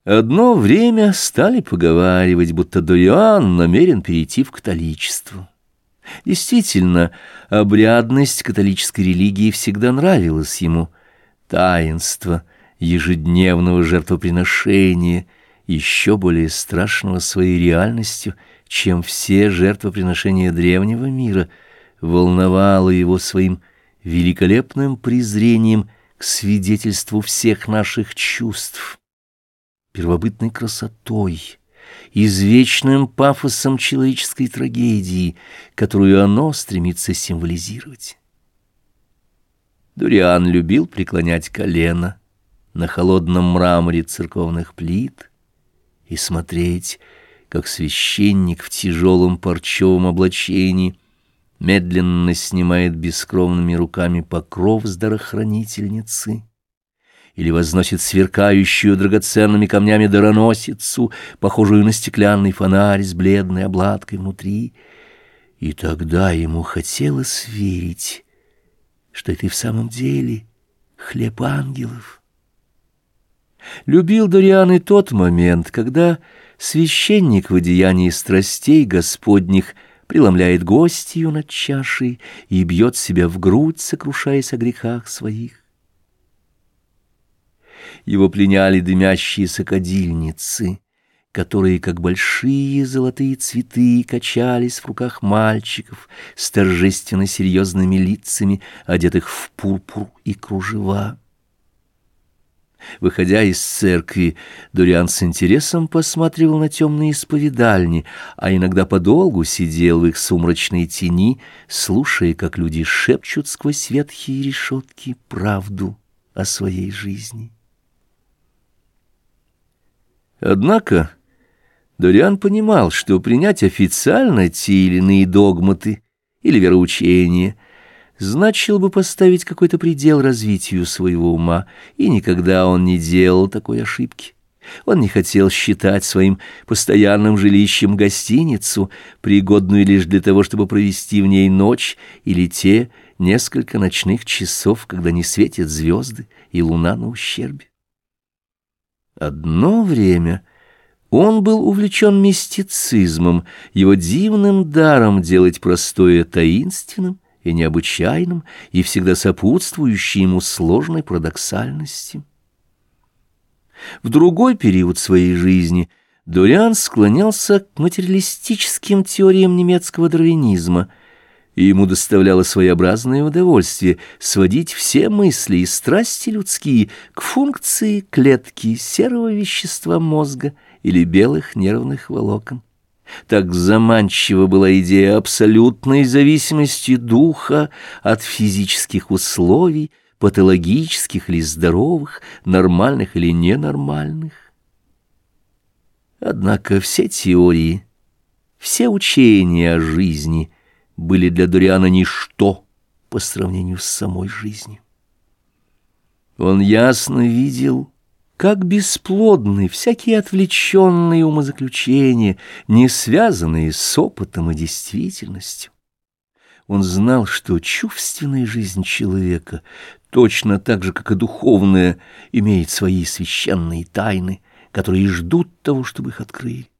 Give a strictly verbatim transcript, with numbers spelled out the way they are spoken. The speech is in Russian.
Одно время стали поговаривать, будто Дориан намерен перейти в католичество. Действительно, обрядность католической религии всегда нравилась ему. Таинство ежедневного жертвоприношения, еще более страшного своей реальностью, чем все жертвоприношения древнего мира, волновало его своим великолепным презрением к свидетельству всех наших чувств, первобытной красотой, извечным пафосом человеческой трагедии, которую оно стремится символизировать. Дориан любил преклонять колено на холодном мраморе церковных плит и смотреть, как священник в тяжелом парчевом облачении медленно снимает бескровными руками покров с дарохранительницы или возносит сверкающую драгоценными камнями дароносицу, похожую на стеклянный фонарь с бледной обладкой внутри. И тогда ему хотелось верить, что это и в самом деле хлеб ангелов. Любил Дориан и тот момент, когда священник в одеянии страстей Господних преломляет гостью над чашей и бьет себя в грудь, сокрушаясь о грехах своих. Его пленяли дымящиеся кадильницы, которые, как большие золотые цветы, качались в руках мальчиков с торжественно серьезными лицами, одетых в пурпур и кружева. Выходя из церкви, Дориан с интересом посматривал на темные исповедальни, а иногда подолгу сидел в их сумрачной тени, слушая, как люди шепчут сквозь ветхие решетки правду о своей жизни. Однако Дориан понимал, что принять официально те или иные догматы или вероучения значило бы поставить какой-то предел развитию своего ума, и никогда он не делал такой ошибки. Он не хотел считать своим постоянным жилищем гостиницу, пригодную лишь для того, чтобы провести в ней ночь или те несколько ночных часов, когда не светят звезды и луна на ущербе. Одно время он был увлечен мистицизмом, его дивным даром делать простое таинственным и необычайным, и всегда сопутствующей ему сложной парадоксальности. В другой период своей жизни Дориан склонялся к материалистическим теориям немецкого дарвинизма, и ему доставляло своеобразное удовольствие сводить все мысли и страсти людские к функции клетки серого вещества мозга или белых нервных волокон. Так заманчива была идея абсолютной зависимости духа от физических условий, патологических или здоровых, нормальных или ненормальных. Однако все теории, все учения о жизни были для Дориана ничто по сравнению с самой жизнью. Он ясно видел, как бесплодны всякие отвлеченные умозаключения, не связанные с опытом и действительностью. Он знал, что чувственная жизнь человека, точно так же, как и духовная, имеет свои священные тайны, которые ждут того, чтобы их открыли.